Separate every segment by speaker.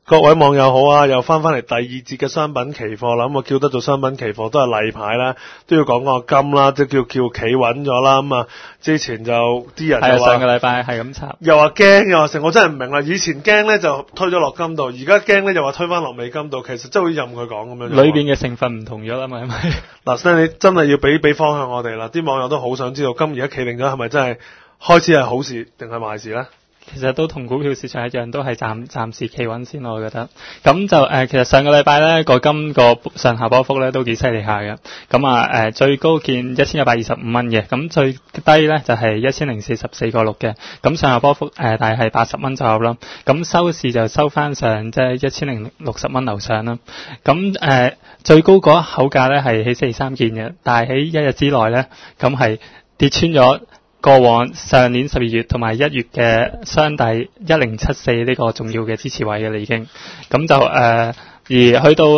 Speaker 1: 各位網友好啊，又翻嚟第二節嘅商品期貨啦。咁我叫得做商品期貨都係例牌啦，都要講個金啦，即係叫企穩咗啦。咁啊，之前就啲人就話
Speaker 2: 上個禮拜係咁插，
Speaker 1: 又話驚，又話成，我真係唔明啦。以前驚咧就推咗落金度，而家驚咧又話推翻落美金度，其實真係好似任佢講咁樣。
Speaker 2: 裏邊嘅成分唔同咗啦嘛，係咪？
Speaker 1: 嗱，Sir，你真係要俾方向我哋啦。啲網友都好想知道金而家企定咗，係咪真係開始係好事定係壞事咧？
Speaker 2: 其實都同股票市場一樣，都係暫時企穩先，我覺得。咁就其實上個禮拜咧個金個上下波幅咧都幾犀利下嘅。咁最高見1125蚊嘅，咁最低咧就係1044.6嘅。咁上下波幅大概係80蚊左右啦。咁收市就收翻上即係1060蚊樓上啦。咁最高嗰口價咧係喺星期三見嘅，但係喺一日之內咧咁係跌穿咗過往上年12月同埋1月嘅雙底1074呢個重要嘅支持位嘅啦已經，咁就而去到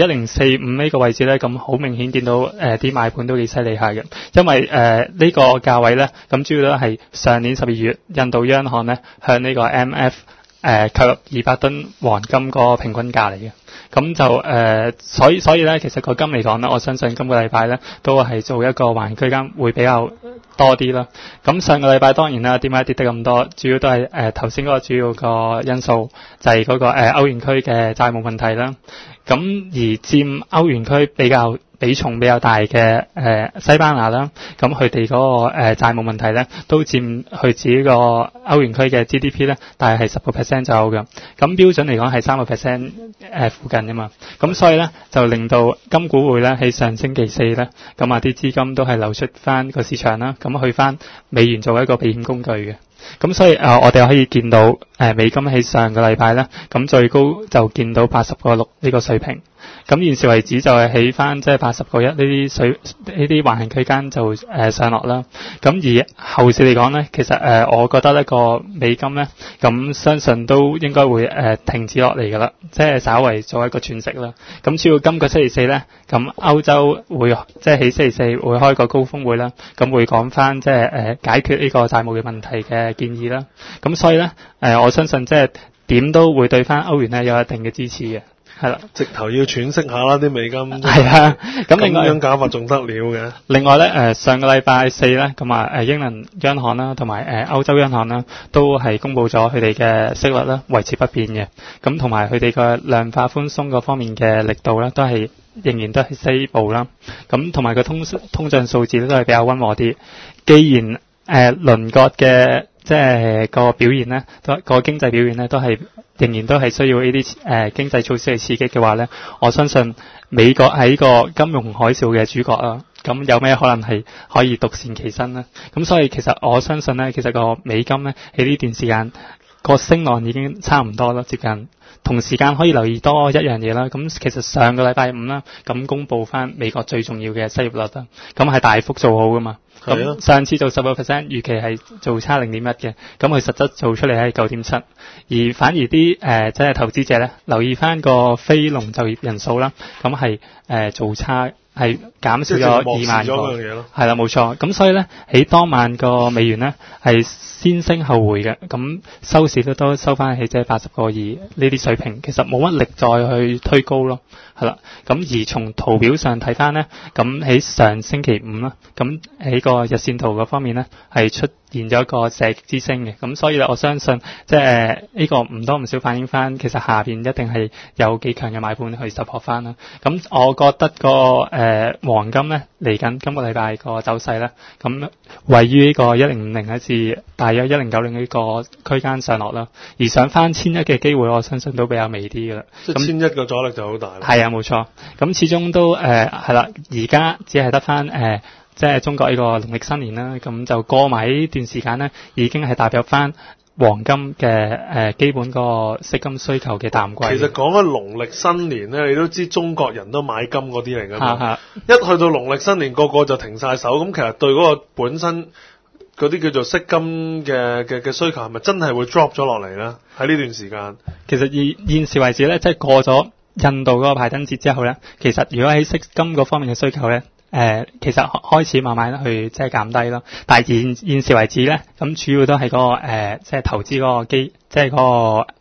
Speaker 2: 1045呢個位置咧，咁好明顯見到啲買盤都幾犀利下嘅，因為呢個價位咧，咁主要都係上年12月印度央行咧向呢個 MF 購入200噸黃金個平均價嚟嘅。咁就所以咧，其實個金嚟講咧，我相信今個禮拜咧都係做一個橫區間會比較多啲啦。咁上個禮拜當然啦，點解跌得咁多？主要都係頭先嗰個主要個因素就係嗰個歐元區嘅債務問題啦。咁而佔歐元區比重比較大嘅西班牙啦，咁佢哋嗰個債務問題咧，都佔佢自己個歐元區嘅 GDP 咧，大概係10% 左右嘅。咁標準嚟講係3% 附近㗎嘛。咁所以咧就令到金股匯咧喺上星期四咧，咁啲資金都係流出翻個市場啦，咁去翻美元做一個避險工具嘅。咁所以我哋可以見到美金喺上個禮拜咧，咁最高就見到80.6呢個水平。咁現時為止就係起翻即係80.1呢啲橫行區間就上落啦。咁而後市嚟講咧，其實我覺得呢個美金咧，咁相信都應該會停止落嚟噶啦，即係稍為做一個喘息啦。咁主要今個星期四咧，咁歐洲會即係喺星期四會開個高峰會啦，咁會講翻即係解決呢個債務嘅問題嘅建議啦。咁所以咧我相信即係點都會對翻歐元咧有一定嘅支持嘅。係啦，
Speaker 1: 直頭要喘息下啦，啲美金。
Speaker 2: 係啊，咁另外
Speaker 1: 咁樣搞法仲得了嘅。
Speaker 2: 另外咧，上個禮拜四咧，咁英倫央行啦，同埋歐洲央行啦，都係公布咗佢哋嘅息率啦，維持不變嘅。咁同埋佢哋嘅量化寬鬆嗰方面嘅力度咧，仍然都係stable啦。咁同埋個通脹數字咧都係比較溫和啲。既然鄰國嘅即係個表現咧，個經濟表現咧都係仍然都係需要呢啲經濟措施嚟刺激嘅話咧，我相信美國喺個金融海嘯嘅主角啦，咁有咩可能係可以獨善其身呢？咁所以其實我相信咧，其實個美金咧喺呢段時間個升浪已經差唔多啦，接近。同時間可以留意多一樣嘢啦，咁其實上個禮拜五啦，咁公佈翻美國最重要嘅失業率啦，咁係大幅做好噶嘛。咁上次做10%，預期係做差0.1嘅，咁佢實質做出嚟係9.7，而反而啲即係投資者咧留意翻個非農就業人數啦，咁係做差。係減少咗2萬個，係啦冇錯。咁所以咧喺當晚個美元咧係先升後回嘅，咁收市都收翻起即係80.2呢啲水平，其實冇乜力再去推高咯，係啦。咁而從圖表上睇翻咧，咁喺上星期五啦，咁喺個日線圖嗰方面咧係出現咗一個射擊之星嘅，咁所以我相信即係呢個唔多唔少反映翻，其實下邊一定係有幾強嘅買盤去 support 翻啦。咁我覺得個黃金咧嚟緊今個禮拜個走勢咧，咁位於呢個1050至大約1090呢個區間上落啦，而上翻1100嘅機會，我相信都比較微啲噶啦。
Speaker 1: 即係1100個阻力就好大。
Speaker 2: 係啊，冇錯。咁始終都係啦，而家只係得翻即係中國呢個農曆新年啦，咁就過埋呢段時間咧，已經係踏入翻黃金嘅基本個息金需求嘅淡季。
Speaker 1: 其實講緊農曆新年咧，你都知中國人都買金嗰啲嚟㗎嘛。一去到農曆新年，個個就停晒手，咁其實對嗰個本身嗰啲叫做息金嘅需求係咪真係會 drop 咗落嚟咧？喺呢段時間，
Speaker 2: 其實以現時為止咧，即係過咗印度嗰個排燈節之後咧，其實如果喺息金嗰方面嘅需求咧，其實開始慢慢去即係減低咯。但係現時為止咧，咁主要都係嗰個即係投資嗰個即係嗰個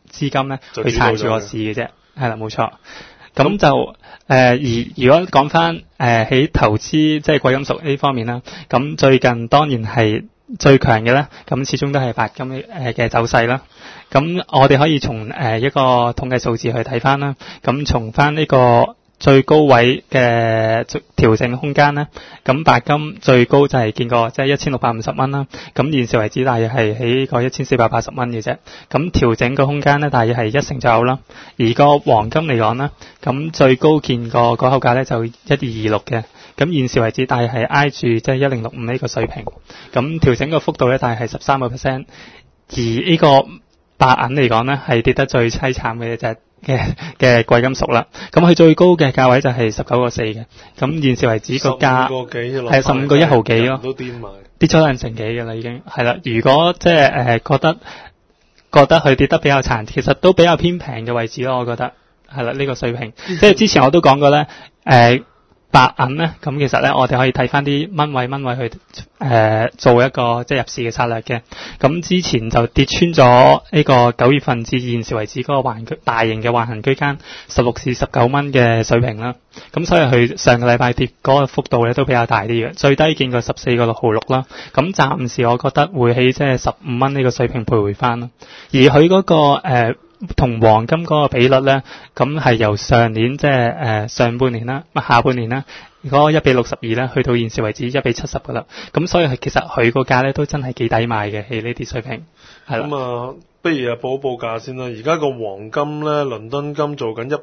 Speaker 2: 資金咧去撐住個市嘅啫，係啦，冇錯。咁就而如果講翻喺投資即係貴金屬呢方面啦，咁最近當然係最強嘅咧，咁始終都係白金嘅走勢啦。咁我哋可以從一個統計數字去睇翻啦，咁從翻呢個最高位嘅調整空間咧，咁白金最高就係見過即係1650蚊啦，咁現時為止大約係喺個1480蚊嘅啫，咁調整個空間咧大約係1成左右啦。而個黃金嚟講咧，咁最高見過個口價咧就1226嘅，咁現時為止大約係挨住即係1065呢個水平，咁調整個幅度咧大約係13%，而呢個白銀嚟講咧係跌得最凄慘嘅就係嘅貴金屬啦，咁佢最高嘅價位就係19.4嘅，咁現時為止個價係15個1毫幾咯，跌咗2成幾嘅啦已經係啦。如果即係覺得佢跌得比較殘，其實都比較偏平嘅位置咯，我覺得係啦呢個水平。即係之前我都講過咧，白銀咧，咁其實咧我哋可以睇翻啲蚊位去做一個即係入市嘅策略嘅。咁之前就跌穿咗呢個9月份至現時為止嗰個大型嘅橫行區間16至19蚊嘅水平啦。咁所以佢上個禮拜跌嗰個幅度咧都比較大啲嘅，最低見過14個6毫6啦。咁暫時我覺得會喺即係15蚊呢個水平徘徊翻啦。而佢嗰個同黃金嗰個比率咧，咁係由上年即係上半年啦，下半年啦，嗰個1:62咧，去到現時為止1:70噶啦。咁所以其實佢個價咧都真係幾抵買嘅喺呢啲水平。係啦。
Speaker 1: 咁不如報價先啦。而家個黃金咧，倫敦金做緊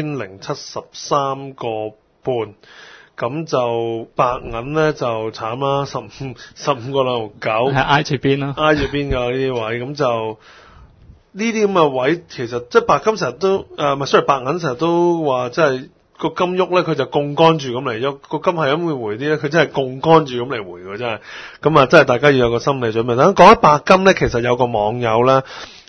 Speaker 1: 1073個半，咁就白銀咧就慘啦，15個2毫9，
Speaker 2: 係挨住邊咯，
Speaker 1: 挨住邊㗎呢啲位，咁就。呢啲咁嘅位其實即係白金成日都白銀成日都話即係個金喐咧，佢就槓桿住咁嚟喐，個金係咁會回啲咧，佢真係槓桿住咁嚟回㗎，真係。咁真係大家要有個心理準備。等講起白金咧，其實有個網友咧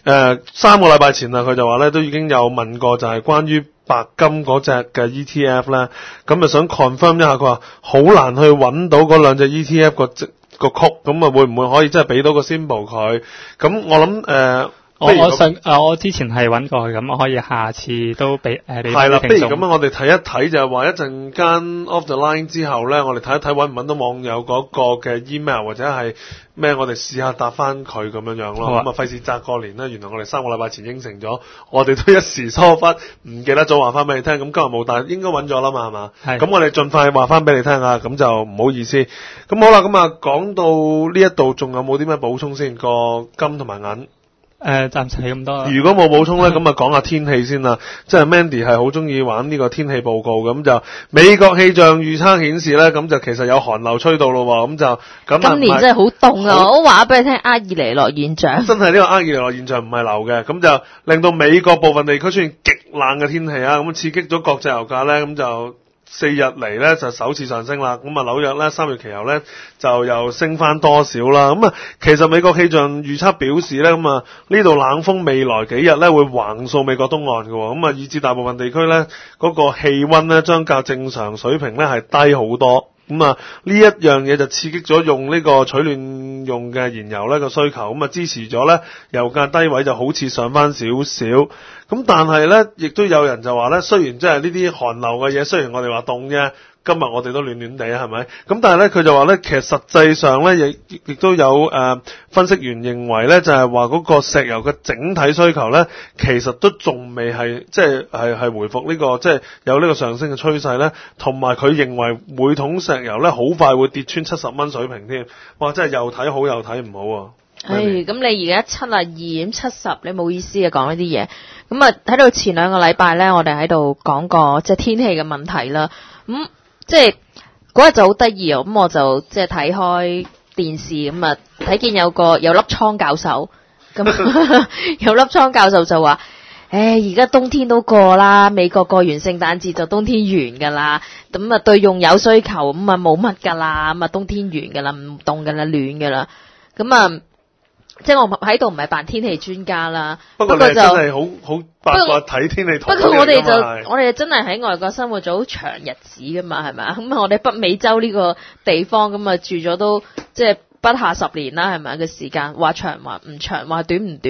Speaker 1: ，3個禮拜前佢就話咧都已經有問過，就係關於白金嗰隻嘅 ETF 咧，咁就想 confirm 一下，佢話好難去揾到嗰兩隻 ETF 個曲，咁會唔會可以即係俾到個 symbol 佢？咁我諗
Speaker 2: 我之前係揾過佢，咁我可以下次都俾
Speaker 1: 係啦，不如咁我哋睇一睇就係話一陣間 off the line 之後咧，我哋睇一睇揾唔揾到網友嗰個嘅 email 或者係咩，我哋試下答翻佢咁樣樣咯。咁費事擲過年啦，原來我哋3個禮拜前應承咗，我哋都一時疏忽，唔記得咗話翻俾你聽。咁今日冇，但係應該揾咗啦嘛，係嘛？咁我哋盡快話翻俾你聽啊，咁就唔好意思。咁好啦，咁講到呢一度，仲有冇啲咩補充先？個金同埋銀。
Speaker 2: 暫時係咁多。
Speaker 1: 如果冇補充咧，咁講下天氣先啦。即係 Mandy 係好中意玩呢個天氣報告，咁就美國氣象預測顯示咧，咁就其實有寒流吹到咯，咁就
Speaker 3: 今年真係好凍啊！我話俾你聽，厄爾尼諾現象
Speaker 1: 真係呢個厄爾尼諾現象唔係流嘅，咁就令到美國部分地區出現極冷嘅天氣啊，咁刺激咗國際油價咧，咁就4日嚟咧就首次上升啦，咁紐約咧3月期油咧就又升翻多少啦，咁其實美國氣象預測表示咧，咁呢度冷鋒未來幾日咧會橫掃美國東岸嘅，咁以至大部分地區咧嗰個氣溫咧將較正常水平咧係低好多。咁呢一樣嘢就刺激咗用呢個取暖用嘅燃油呢個需求，咁支持咗咧油價低位就好似上翻少少。咁但係咧，亦都有人就話咧，雖然即係呢啲寒流嘅嘢，雖然我哋話凍啫，今日我哋都暖暖地係咪？咁但係咧，佢就話咧，其實實際上咧，亦都有分析員認為咧，就係話嗰個石油嘅整體需求咧，其實都仲未係即係回復呢個即係有呢個上升嘅趨勢咧，同埋佢認為每桶石油咧好快會跌穿70蚊水平添。哇！真係又睇好又睇唔好啊！
Speaker 3: 咁你而家72.70，你冇意思啊講呢啲嘢。咁喺度前2個禮拜咧，我哋喺度講過即係天氣嘅問題啦。咁即係嗰日就好得意啊！咁我就即係睇開電視，咁睇見有粒倉教授，咁有粒倉教授就話：而家冬天都過啦，美國過完聖誕節就冬天完噶啦。咁對用油需求咁冇乜噶啦，咁冬天完噶啦，唔凍噶啦，暖噶啦。咁即係我喺度唔係扮天氣專家啦，
Speaker 1: 不過就真係好八卦睇天氣圖。
Speaker 3: 不過我哋真係喺外國生活咗好長日子噶嘛，係咪啊？咁我哋北美洲呢個地方咁住咗都即係不下10年啦，係咪嘅時間？話長話唔長，話短唔短。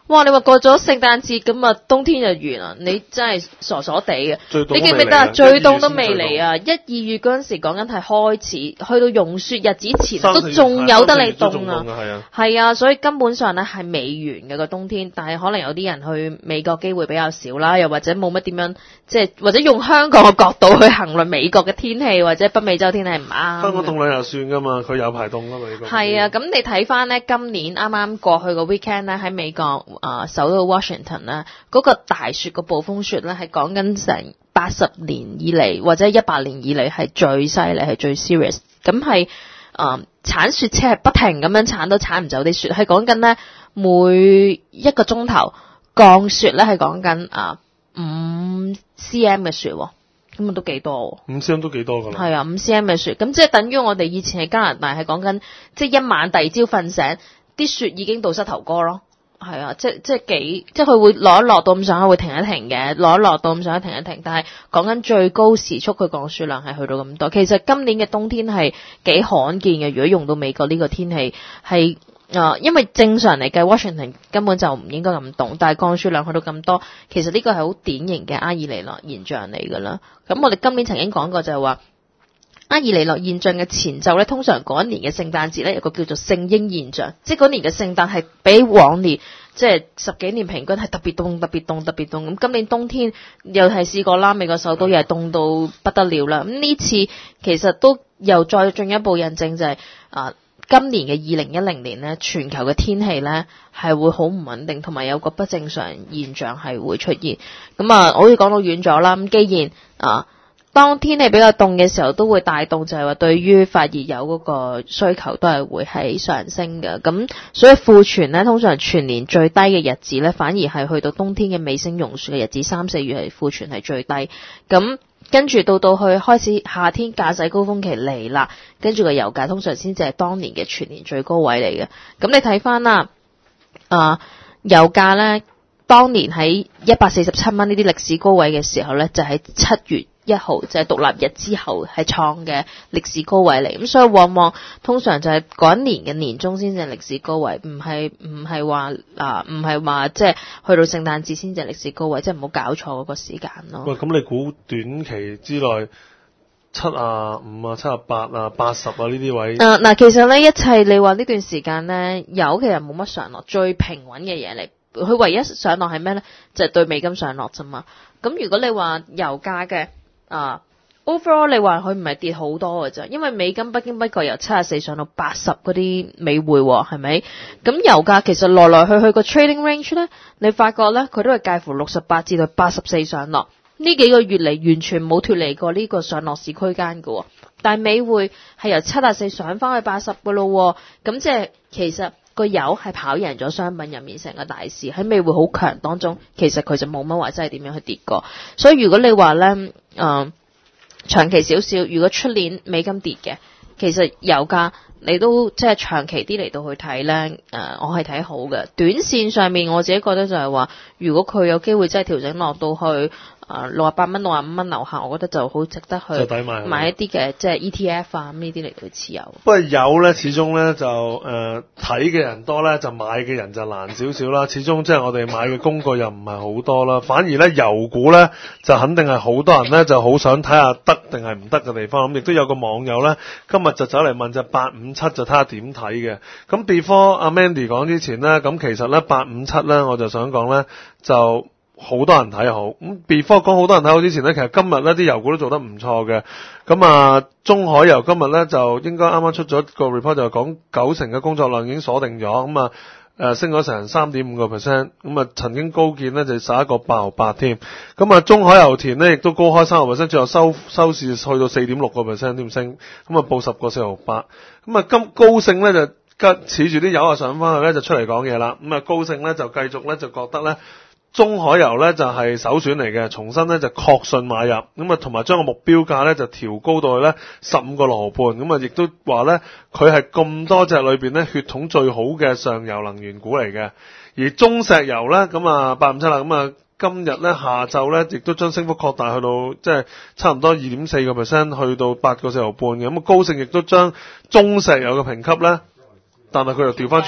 Speaker 3: 哇！你話過咗聖誕節咁啊，冬天就完啦，你真係傻傻地嘅。你記唔記得啊？最凍都未嚟啊！1、2月嗰陣時講緊係開始，去到融雪日子前都仲有得你凍啊！係啊，所以根本上咧係未完嘅個冬天，但係可能有啲人去美國機會比較少啦，又或者冇乜點樣，即係或者用香港嘅角度去衡量美國嘅天氣或者北美洲天氣唔啱。
Speaker 1: 香港凍兩日算噶嘛，佢有排凍噶嘛美國。
Speaker 3: 係啊，咁你睇翻咧今年啱啱過去個 weekend 咧喺美國首都 Washington 咧嗰個大雪個暴風雪咧係講緊成80年以嚟或者100年以嚟係最犀利係最 serious， 咁係鏟雪車係不停咁樣鏟都鏟唔走啲雪，係講緊咧每一個鐘頭降雪咧係講緊5 cm 嘅雪喎。咁都幾多喎？5
Speaker 1: cm 都幾多㗎啦。係
Speaker 3: 啊，5 cm 嘅雪，咁即係等於我哋以前喺加拿大係講緊，即係一晚第二朝瞓醒，啲雪已經到膝頭哥咯。係啊，即係佢會落一落到咁上下會停一停嘅，落一落到咁上下停一停。但係講緊最高時速佢降雪量係去到咁多。其實今年嘅冬天係幾罕見嘅，如果用到美國呢個天氣係。因為正常嚟計 Washington 根本就唔應該咁凍，但係降雪量去到咁多，其實呢個係好典型嘅阿爾尼諾現象嚟㗎啦。咁我哋今年曾經講過就係話，阿爾尼諾現象嘅前奏咧，通常嗰一年嘅聖誕節咧有個叫做聖嬰現象，即係嗰年嘅聖誕係比往年即係10幾年平均係特別凍、特別凍、特別凍。咁今年冬天又係試過啦，美國首都又係凍到不得了啦。咁呢次其實都又再進一步印證就係今年嘅2010年咧，全球嘅天氣咧係會好唔穩定，同埋有個不正常現象係會出現。咁我要講到遠咗啦。咁既然當天氣比較凍嘅時候，都會帶動就係話對於發熱友嗰個需求都係會係上升嘅。咁所以庫存咧，通常全年最低嘅日子咧，反而係去到冬天嘅尾聲融雪嘅日子，3、4月係庫存係最低。咁跟住到去開始夏天駕駛高峰期嚟啦，跟住個油價通常先至係當年嘅全年最高位嚟嘅。咁你睇翻啦，油價咧當年喺147蚊呢啲歷史高位嘅時候咧，就喺7月1號就係獨立日之後係創嘅歷史高位嚟。咁所以往往通常就係嗰一年嘅年中先至係歷史高位，唔係話即係去到聖誕節先至係歷史高位，即係唔好搞錯嗰個時間咯。
Speaker 1: 喂，咁你估短期之內75啊、78啊、80啊呢啲位？
Speaker 3: 嗱，其實咧一切你話呢段時間咧，油其實冇乜上落，最平穩嘅嘢嚟。佢唯一上落係咩咧？就係對美金上落啫嘛。咁如果你話油價嘅overall 你話佢唔係跌好多嘅啫，因為美金不經不覺由74上到80嗰啲美匯喎，係咪？咁油價其實來來去去個 trading range 咧，你發覺咧佢都係介乎68至到84上落。呢幾個月嚟完全冇脫離過呢個上落市區間嘅喎，但係美匯係由74上翻去80嘅咯。咁即係其實個油係跑贏咗商品入面成個大市，喺美匯好強當中，其實佢就冇乜話真係點樣去跌過。所以如果你話咧，長期少少，如果出年美金跌嘅，其實油價你都即係長期啲嚟到去睇咧，我係睇好嘅。短線上面我自己覺得就係話，如果佢有機會真係調整落到去68蚊、65蚊樓下，我覺得就好值得去買一啲嘅即係 ETF 啊呢啲嚟到持有。
Speaker 1: 不過油咧，始終咧就睇嘅人多咧，就買嘅人就難少少啦。始終即係我哋買嘅工具又唔係好多啦，反而咧油股咧就肯定係好多人咧就好想睇下得定係唔得嘅地方。咁亦都有個網友咧今日就走嚟問就857就睇下點睇嘅。咁 before 阿 Mandy 講之前咧，咁其實咧857咧我就想講咧就好多人睇好。咁 before 講好多人睇好之前咧，其實今日咧啲油股都做得唔錯嘅。咁中海油今日咧就應該啱啱出咗個 report 就講90%嘅工作量已經鎖定咗。咁升咗成 3.5%。咁曾經高見咧就11個8毫8添。咁中海油田咧亦都高開3%，最後收市去到 4.6% 添升。報10個4毫8。高盛咧就恃住啲油上翻去咧就出嚟講嘢啦。高盛咧就繼續咧就覺得咧中海油咧就係首選嚟嘅，重新咧就確信買入。同埋將個目標價咧就調高到去咧15個6毫半。亦都話咧佢係咁多隻裏邊咧血統最好嘅上游能源股嚟嘅。而中石油咧857啦。今日咧下晝咧亦都將升幅擴大去到即係差唔多 2.4%， 去到8個4毫半嘅。高盛亦都將中石油嘅評級咧，但係佢又調翻轉喎。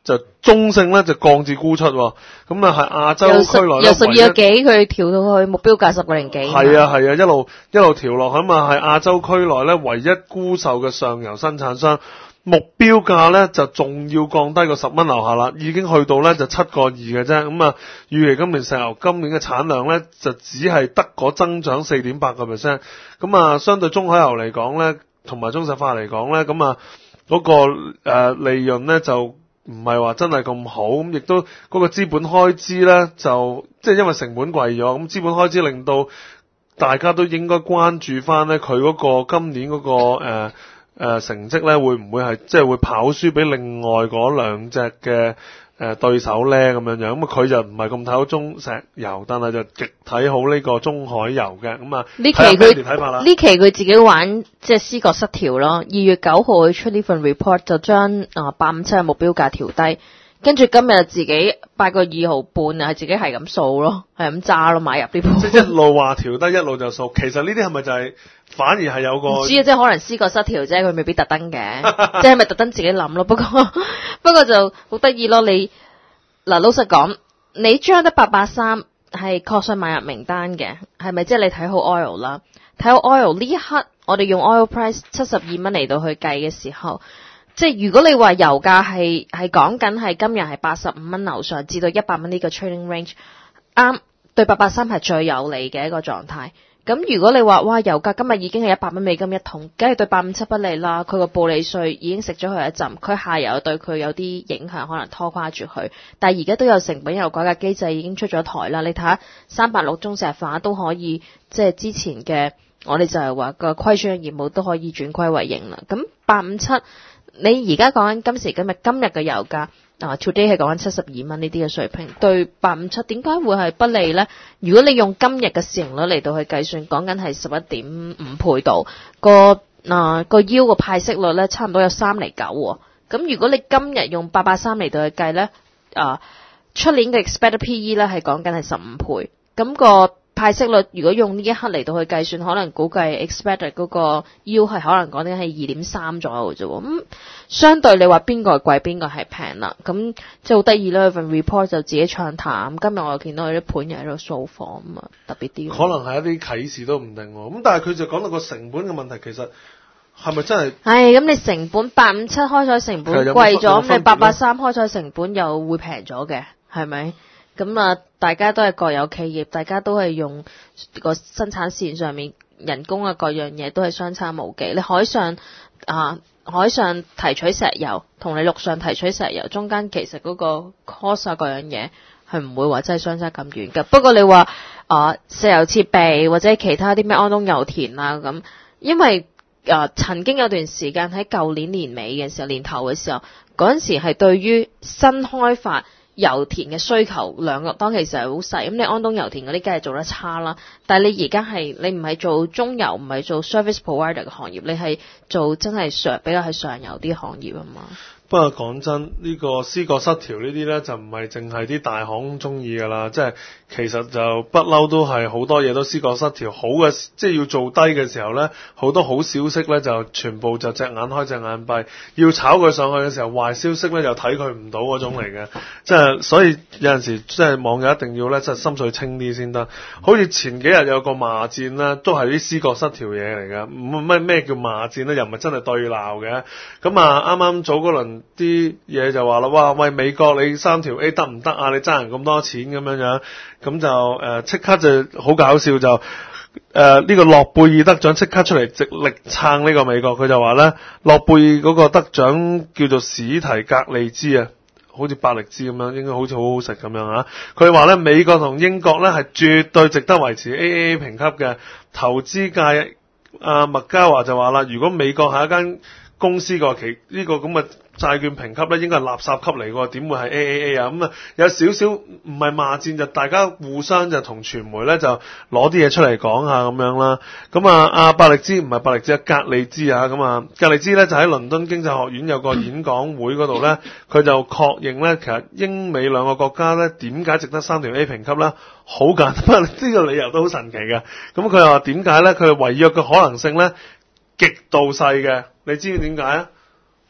Speaker 1: 就中性咧就降至沽出，咁啊係亞洲區內咧
Speaker 3: 由12個幾佢調到去目標價10個零幾。
Speaker 1: 係啊，一路調落去嘛，係亞洲區內咧唯一沽售嘅上游生產商。目標價咧就仲要降低個10蚊樓下啦，已經去到咧就7個2嘅啫。咁啊，預期今年石油今年嘅產量咧就只係得個增長4.8%。咁啊，相對中海油嚟講咧，同埋中石化嚟講咧，咁啊嗰個利潤咧就唔係話真係咁好。咁亦都嗰個資本開支咧就即係因為成本貴咗，咁資本開支令到大家都應該關注翻咧佢嗰個今年嗰個成績咧會唔會係即係會跑輸俾另外嗰兩隻嘅對手咧咁樣樣。咁佢就唔係咁睇好中石油，但係就極睇好呢個中海油嘅。咁啊呢
Speaker 3: 期佢自己玩即係思覺失調咯。2月9號佢出呢份 report 就將857嘅目標價調低，跟住今日自己8個2毫半啊，係自己係咁掃咯，係咁揸咯，買入呢鋪。
Speaker 1: 即係一路話調低，一路就掃。其實呢啲係咪就係反而係有個
Speaker 3: 唔知啊，即係可能思覺失調啫，佢未必特登嘅，即係咪特登自己諗咯？不過就好得意咯。你嗱老實講，你將得883係確信買入名單嘅，係咪即係你睇好 oil 啦？睇好 oil 呢一刻，我哋用 oil price 72蚊嚟到去計嘅時候。即係如果你話油價係講緊係今日係85蚊樓上至到100蚊呢個 trading range， 啱對883係最有利嘅一個狀態。咁如果你話哇油價今日已經係100蚊美金一桶，梗係對857不利啦。佢個暴利稅已經食咗佢一陣，佢下游對佢有啲影響，可能拖垮住佢。但係而家都有成本油改革機制已經出咗台啦。你睇下386中石化都可以，即係之前嘅我哋就係話個虧損嘅業務都可以轉虧為盈啦。咁857。你而家講緊今時今日嘅油價today 係講緊72蚊呢啲嘅水平，對857點解會係不利呢？如果你用今日嘅市盈率嚟到去計算，講緊係11.5倍度，個 yield 個派息率咧差唔多有3厘9。咁如果你今日用883嚟到去計咧，出年嘅 expected PE 咧係講緊係15倍，咁個派息率如果用呢一刻嚟到去計算，可能估計 expected 嗰個 yield 係可能講緊係2.3左右嘅啫。咁相對你話邊個係貴，邊個係平啦？咁即係好得意啦！份 report 就自己唱淡。今日我又見到佢啲盤又喺度掃貨咁啊，特別啲。
Speaker 1: 可能係一啲啟示都唔定喎。咁但係佢就講到個成本嘅問題，其實係咪真係？
Speaker 3: 係咁，你成本857開採成本貴咗，咁你883開採成本又會平咗嘅，係咪？咁啊，大家都係國有企業，大家都係用個生產線上面人工啊各樣嘢都係相差無幾。你海上提取石油同你陸上提取石油中間其實嗰個 cost 啊各樣嘢係唔會話真係相差咁遠㗎。不過你話石油設備或者其他啲咩安東油田啊咁，因為曾經有段時間喺舊年年尾嘅時候，年頭嘅時候嗰陣時係對於新開發油田嘅需求量當其實係好細，咁你安東油田嗰啲梗係做得差啦。但係你而家係你唔係做中游，唔係做 service provider 嘅行業，你係做真係比較係上游啲行業啊嘛。
Speaker 1: 不過講真，呢個思覺失調呢啲咧就唔係淨係啲大行中意㗎啦，即係其實就不嬲都係好多嘢都思覺失調。好嘅，即係要做低嘅時候咧，好多好消息咧就全部就隻眼開隻眼閉，要炒佢上去嘅時候，壞消息咧就睇佢唔到嗰種嚟嘅。即係所以有陣時即係網友一定要咧，即係心水清啲先得。好似前幾日有個罵戰啦，都係啲思覺失調嘢嚟嘅。咩叫罵戰咧？又唔係真係對鬧嘅。咁啊，啱啱早嗰輪啲嘢就話啦，哇喂，美國你3條 A 得唔得啊？你爭人咁多錢咁樣樣，咁就即刻就好搞笑，就呢個諾貝爾得獎即刻出嚟直力撐呢個美國。佢就話咧，諾貝爾嗰個得獎叫做史提格利茲啊，好似百力滋咁樣，應該好似好好食咁樣啊。佢話咧，美國同英國咧係絕對值得維持 AAA 評級嘅。投資界麥嘉華就話啦，如果美國係一間公司個呢個咁嘅債券評級咧，應該係垃圾級嚟嘅，點會係 AAA 啊？咁啊有少少唔係罵戰，就大家互相就同傳媒咧就攞啲嘢出嚟講下咁樣啦。咁阿百力滋唔係百力滋，格利茲啊。咁啊格利茲咧就喺倫敦經濟學院有個演講會嗰度咧，佢就確認咧，其實英美兩個國家咧點解值得3條 A 評級咧？好簡單，呢個理由都好神奇嘅。咁佢又話點解咧？佢違約嘅可能性咧極度細嘅。你知唔知點解啊？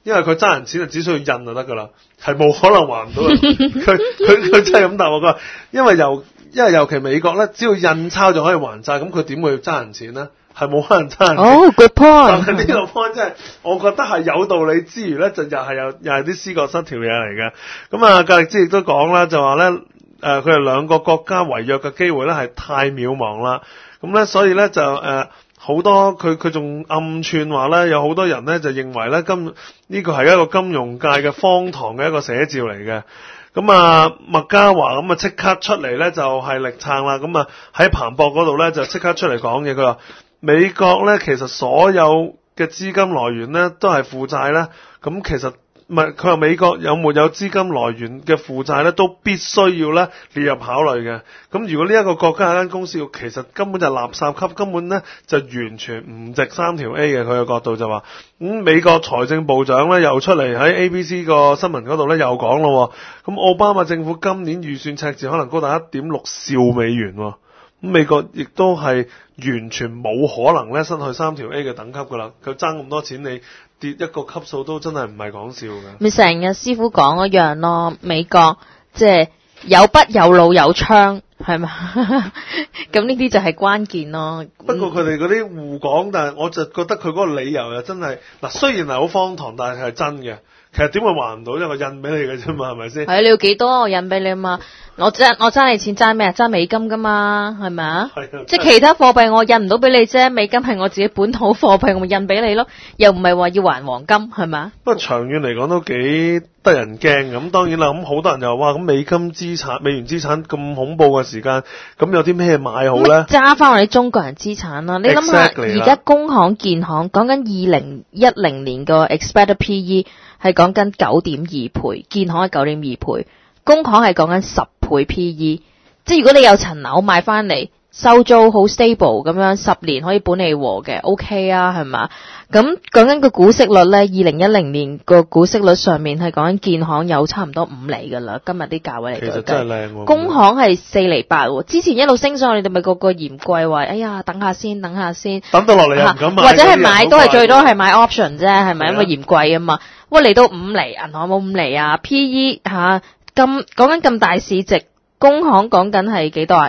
Speaker 1: 因為佢爭人錢就只需要印就得㗎啦，係冇可能還唔到嘅。佢真係咁答我，佢話因為尤其美國咧，只要印鈔就可以還債，咁佢點會爭人錢咧？係冇可能爭人錢。
Speaker 3: Oh, good point。
Speaker 1: 但係呢個 point 真係，我覺得係有道理之餘咧，就又係啲思覺失調嘢嚟嘅。咁啊，格力茲亦都講啦，就話咧，佢哋兩個國家違約嘅機會咧係太渺茫啦。咁咧，所以咧就好多佢仲暗串話咧，有好多人咧就認為咧呢個係一個金融界嘅荒唐嘅一個寫照嚟嘅。咁啊，麥嘉華咁啊即刻出嚟咧就係力撐啦。咁啊喺彭博嗰度咧就即刻出嚟講嘢，佢話美國咧其實所有嘅資金來源咧都係負債咧，咁其實唔係，佢話美國有沒有資金來源嘅負債咧，都必須要咧列入考慮嘅。咁如果呢一個國家有間公司，其實根本就係垃圾級，根本咧就完全唔值3條 A 嘅。佢嘅角度就話，美國財政部長咧又出嚟喺 ABC 個新聞嗰度咧又講咯，咁奧巴馬政府今年預算赤字可能高達1.6兆美元喎。咁美國亦都係完全冇可能咧失去3條 A 嘅等級㗎啦。佢爭咁多錢，你跌一個級數都真係唔係講笑嘅。
Speaker 3: 咪成日師傅講一樣咯，美國即係有筆有路有槍，係嘛？咁呢啲就係關鍵咯。
Speaker 1: 不過佢哋嗰啲互講，但係我就覺得佢嗰個理由又真係嗱，雖然係好荒唐，但係真嘅。其實點會還唔到？因為印俾你嘅啫嘛，係咪先？
Speaker 3: 係你要幾多我印俾你嘛？我爭你錢爭咩啊？爭美金噶嘛，係咪啊？即係其他貨幣我印唔到俾你啫，美金係我自己本土貨幣，我咪印俾你咯。又唔係話要還黃金，係咪啊？
Speaker 1: 不過長遠嚟講都幾得人驚咁。當然啦，咁好多人又話咁美元資產咁恐怖嘅時間，咁有啲咩買好咧？
Speaker 3: 揸翻我哋中國人資產啦。你諗下，而家工行、建行講緊2010年個 expected PE 係講緊9.2倍，建行係9.2倍，工行係講緊10倍 PE。即係如果你有層樓買翻嚟，收租好 stable 咁樣，10年可以本利和嘅 OK 啊，係嘛？咁講緊個股息率咧，2010年個股息率上面係講緊建行有差唔多5厘㗎啦，今日啲價位嚟講。
Speaker 1: 其實真係靚喎。
Speaker 3: 工行係4厘8喎，之前一路升上去，你哋咪個嫌貴話，哎呀等下先，等到落嚟又唔敢買，或者係買都係最多係買 option 啫，係咪？因為嫌貴啊嘛。喂，嚟到5厘，銀行冇5厘啊 ，PE 咁講緊咁大市值，工行講緊係幾多啊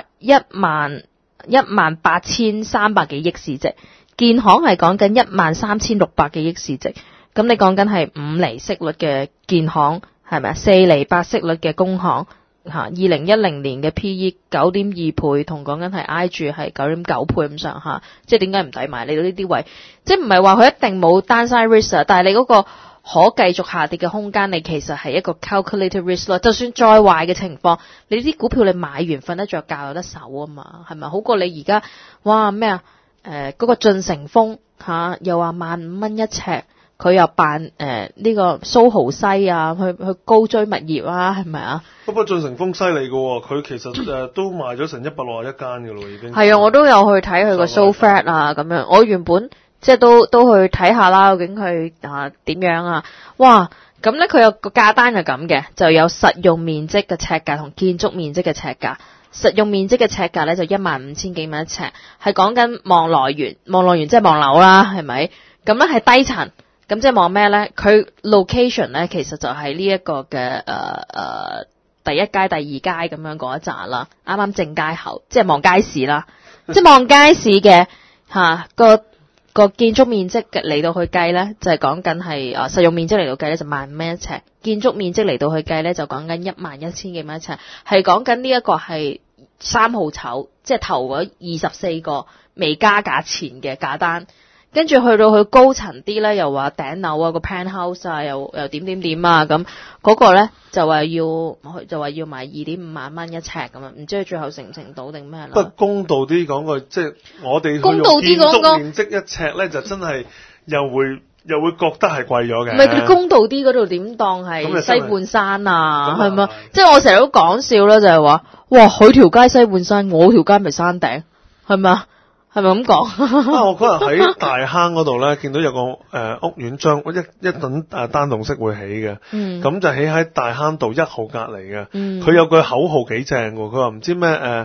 Speaker 3: ？18300幾億市值，建行係講緊13600幾億市值，咁你講緊係5厘息率嘅建行係咪啊？4厘8息率嘅工行2010年嘅 PE 9.2倍，同講緊係挨住係9.9倍咁上下，即係點解唔抵買？嚟到呢啲位，即係唔係話佢一定冇 downside risk， 但係你嗰個可繼續下跌嘅空間，你其實係一個 calculated risk 咯。就算再壞嘅情況，你啲股票你買完瞓得着覺有得守啊嘛，係咪？好過你而家哇咩啊？嗰個晉成峰又話15,000蚊一尺，佢又扮呢個蘇豪西啊，去高追物業啊，係咪啊？
Speaker 1: 不過晉成峰犀利嘅喎，佢其實都賣咗成161間嘅咯，已經。
Speaker 3: 係啊，我都有去睇佢個 so fat 啊，咁樣。我原本即係都去睇下啦，究竟佢點樣啊？哇！咁咧佢有個價單係咁嘅，就有實用面積嘅尺價同建築面積嘅尺價。實用面積嘅尺價咧就15,000幾蚊一尺，係講緊望來園即係望樓啦，係咪？咁咧係低層，咁即係望咩咧？佢 location 咧其實就係呢一個嘅第一街、第二街咁樣嗰一紮啦，啱啱正街口，即係望街市啦，即係望街市嘅個建築面積嚟到去計咧，就係講緊係實用面積嚟到計咧就15,000蚊一尺，建築面積嚟到去計咧就講緊11,000幾蚊一尺，係講緊呢一個係3號籌，即係頭嗰24個未加價錢嘅價單，跟住去到佢高層啲咧，又話頂樓啊個 penthouse 啊，又點啊咁，嗰個咧就話要賣2.5萬蚊一尺咁啊，唔知佢最後成唔成到定咩啦？
Speaker 1: 不過公道啲講句，即係我哋
Speaker 3: 公道啲講
Speaker 1: 建築面積一尺咧，就真係又會覺得係貴咗嘅。
Speaker 3: 唔係佢公道啲嗰度點當係西半山啊？係咪？即係我成日都講笑啦，就係話，哇！佢條街西半山，我條街咪山頂，係咪啊？係咪咁講？
Speaker 1: 我嗰日喺大坑嗰度咧，見到有個屋苑將一棟單棟式會起嘅，咁就起喺大坑道1號隔離嘅。佢有句口號幾正喎，佢話唔知咩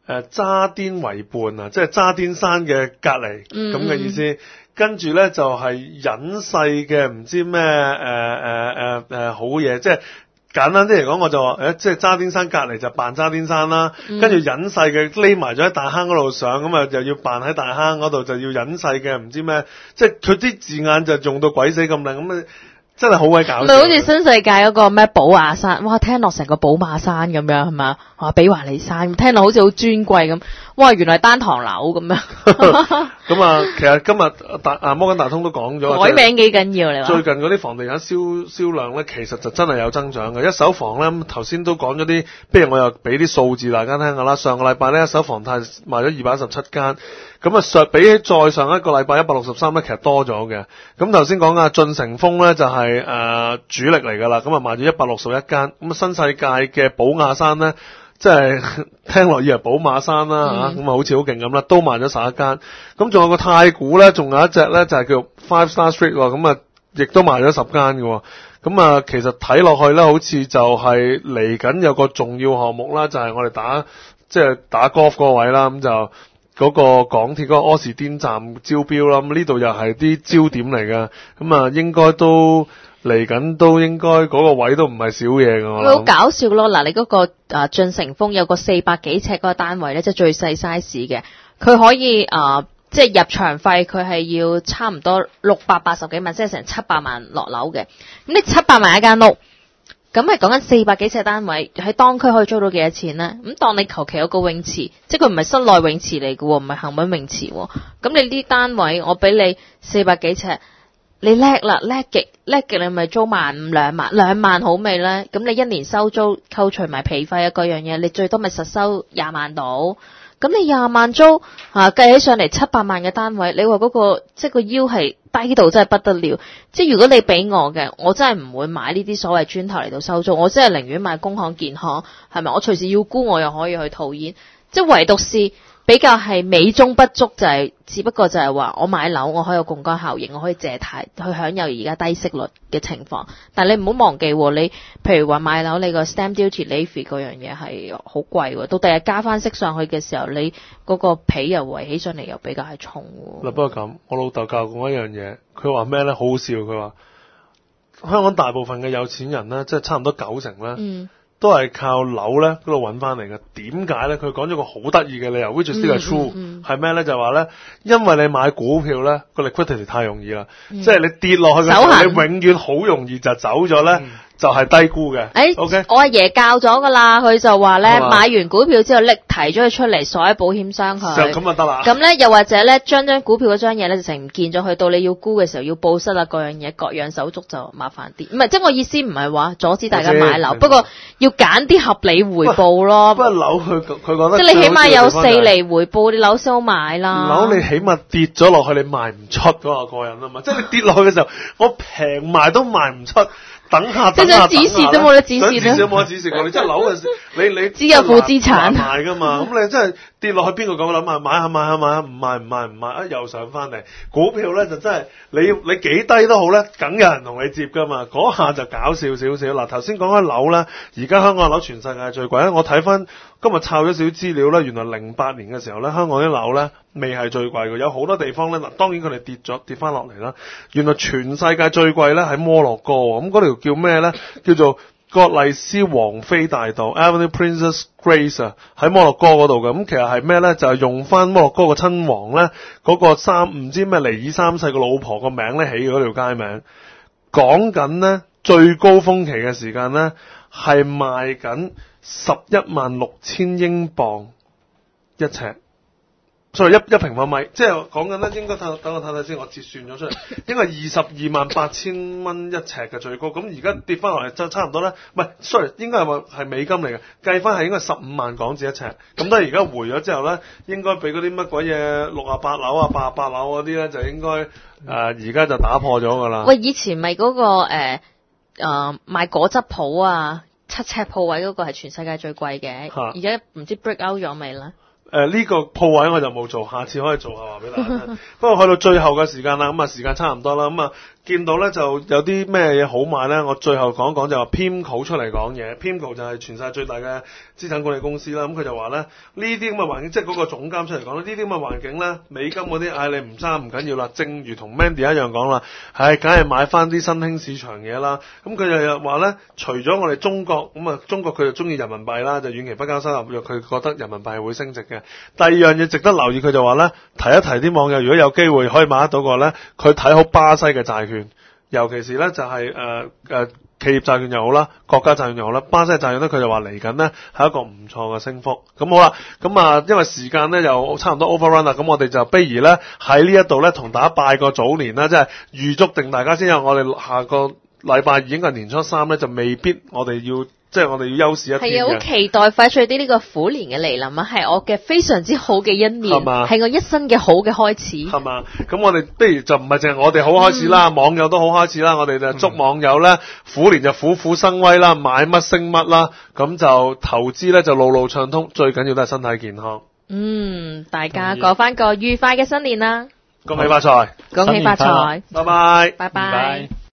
Speaker 1: 渣甸為伴啊，即係渣甸山嘅隔離咁嘅意思。跟住咧就係隱世嘅唔知咩好嘢，即係簡單啲嚟講，我就話即係渣甸山隔離就扮渣甸山啦。跟住隱世嘅匿埋咗喺大坑嗰度上，咁啊又要扮喺大坑嗰度就要隱世嘅唔知咩，即係佢啲字眼就用到鬼死咁靚咁啊！真係好鬼搞笑，
Speaker 3: 咪好似新世界嗰個咩寶馬山，哇！聽落成個寶馬山咁樣係嘛？比華利山，聽落好似好尊貴咁。哇！原來單堂樓咁樣。
Speaker 1: 咁啊，其實今日摩根大通都講咗，
Speaker 3: 改名幾緊要你話。
Speaker 1: 最近嗰啲房地產銷量咧，其實就真係有增長嘅。一手房咧，頭先都講咗啲，不如我又俾啲數字大家聽下啦。上個禮拜呢，一手房賣咗217間。咁啊，比起再上一個禮拜163咧，其實多咗嘅。咁頭先講啊，晉成峰咧就係主力嚟㗎啦。咁啊賣咗161間。咁啊新世界嘅寶亞山咧，即係聽落以為寶馬山啦咁啊好似好勁咁啦，都賣咗11間。咁仲有個太古咧，仲有一隻咧就係叫 Five Star Street 喎。咁啊，亦都賣咗10間嘅。咁啊，其實睇落去咧，好似就係嚟緊有個重要項目啦，就係我哋打 golf 嗰個位啦，咁就。嗰個港鐵嗰個柯士甸站招標啦，咁呢度又係啲焦點嚟嘅，咁啊應該都嚟緊，都應該嗰個位都唔係少嘢㗎。
Speaker 3: 好搞笑咯！嗱，你嗰個晉成峰有個400幾尺嗰個單位咧，即係最細 size 嘅，佢可以即係入場費佢係要差唔多680幾萬，即係成700萬落樓嘅。咁你700萬一間屋。咁係講緊400幾尺單位喺當區可以租到幾多錢呢？咁當你求其有個泳池，即係佢唔係室內泳池嚟嘅喎，唔係行穩泳池喎。咁你啲單位我俾你400幾尺，你叻啦，叻極你咪租15000、2萬好未呢？咁你一年收租扣除埋皮費嗰樣嘢，你最多咪實收20萬到。咁你20萬租計起上嚟700萬嘅單位，你話嗰個即係個腰係低到真係不得了。即係如果你俾我嘅，我真係唔會買呢啲所謂磚頭嚟到收租，我真係寧願買工行建行，係咪？我隨時要沽我又可以去套現，即係唯獨是比較係美中不足，就係只不過就係話我買樓我可以有槓桿效應，我可以借貸去享有而家低息率嘅情況。但係你唔好忘記你譬如話買樓你個 stamp duty levy 嗰樣嘢係好貴喎，到第日加翻息上去嘅時候，你嗰個皮又圍起上嚟又比較係重喎。
Speaker 1: 嗱，不過咁，我老豆教過我一樣嘢，佢話咩咧？好好笑，佢話香港大部分嘅有錢人咧，即係差唔多90%咧。都係靠樓咧嗰度揾翻嚟嘅。點解咧？佢講咗個好得意嘅理由 ，which is still true，係咩咧？就話咧，因為你買股票咧個 liquidity 太容易啦，即係你跌落去嘅時候，你永遠好容易就走咗咧。就係低估嘅。
Speaker 3: OK，我阿爺教咗噶啦，佢就話咧買完股票之後拎提咗佢出嚟鎖喺保險箱佢。
Speaker 1: 就咁就得啦。
Speaker 3: 咁咧又或者咧將股票嗰張嘢咧就成唔見咗佢，到你要沽嘅時候要報失啊，各樣嘢各樣手續就麻煩啲。唔係，即係我意思唔係話阻止大家買樓，不過要揀啲合理回報咯。
Speaker 1: 不過樓佢覺得
Speaker 3: 即係你起碼有4厘回報，你樓先好買啦。
Speaker 1: 樓你起碼跌咗落去，你賣唔出嗰個過癮啊嘛！即係你跌落去嘅時候，我平賣都賣唔出。等下，即係
Speaker 3: 指示都冇得指示啦。
Speaker 1: 指示都冇得指示過，你真係樓嘅時，你
Speaker 3: 只有負資產
Speaker 1: 賣㗎嘛？咁你真係跌落去邊個咁諗啊？買下，唔賣，又上翻嚟。股票咧就真係你幾低都好咧，梗有人同你接㗎嘛。嗰下就搞笑少少。嗱，頭先講開樓咧，而家香港樓全世界最貴。我睇翻今日抄咗少少資料咧，原來08年嘅時候咧，香港啲樓咧未係最貴嘅，有好多地方咧嗱，當然佢哋跌翻落嚟啦。原來全世界最貴咧喺摩洛哥，咁嗰條叫咩咧？叫做葛麗斯王妃大道 Avenue Princess Grace 啊，喺摩洛哥嗰度嘅。咁其實係咩咧？就係用翻摩洛哥個親王咧嗰個唔知咩尼爾3世個老婆個名咧起嗰條街名。講緊咧最高峰期嘅時間咧係賣緊116000英鎊一尺。所以一平方米，即係講緊咧，應該等我睇睇先，我折算咗出嚟，應該係228000蚊一尺嘅最高。咁而家跌翻落嚟就差唔多咧，唔係 ，sorry， 應該係美金嚟嘅，計翻係應該15萬港紙一尺。咁都係而家回咗之後咧，應該俾嗰啲乜鬼嘢68樓啊、88樓嗰啲咧，就應該而家就打破咗㗎啦。
Speaker 3: 喂，以前咪嗰個賣果汁鋪啊，7尺鋪位嗰個係全世界最貴嘅，而家唔知 break out 咗未咧？
Speaker 1: 呢個鋪位我就冇做，下次可以做下話俾大家聽。不過去到最後嘅時間啦，咁啊時間差唔多啦，咁啊見到咧就有啲咩嘢好買咧，我最後講講就話 PIMCO 出嚟講嘢 ，PIMCO 就係全世界最大嘅資產管理公司啦。咁佢就話咧呢啲咁嘅環境，即係嗰個總監出嚟講呢啲咁嘅環境咧，美金嗰啲，你唔揸唔緊要啦。正如同 Mandy 一樣講啦，梗係買翻啲新興市場嘢啦。咁佢又話咧，除咗我哋中國咁啊，中國佢就中意人民幣啦，就遠期不交收合約，佢覺得人民幣係會升值嘅。第二樣嘢值得留意，佢就話咧，提一提啲網友，如果有機會可以買得到個咧，佢睇好巴西嘅債券。尤其是咧就係企業債券又好啦，國家債券又好啦，巴西債券咧佢就話嚟緊咧係一個唔錯嘅升幅。咁好啦，咁因為時間咧又差唔多 overrun 啦，咁我哋就不如咧喺呢一度咧同大家拜個早年啦，即係預祝定大家先。因為我哋下個禮拜二應該係年初3咧，就未必我哋要。即係我哋要休市一天嘅。
Speaker 3: 係啊，好期待快脆啲呢個虎年嘅嚟臨啊！係我嘅非常之好嘅一年，係我一生嘅好嘅開始。係嘛？
Speaker 1: 咁我哋不如就唔係淨係我哋好開始啦，網友都好開始啦。我哋就祝網友咧虎年就虎虎生威啦，買乜升乜啦。咁就投資咧就路路暢通，最緊要都係身體健康。大家過翻個愉快嘅新年啦！恭喜發財！
Speaker 3: 恭喜發財！
Speaker 1: 拜拜！
Speaker 3: 拜拜！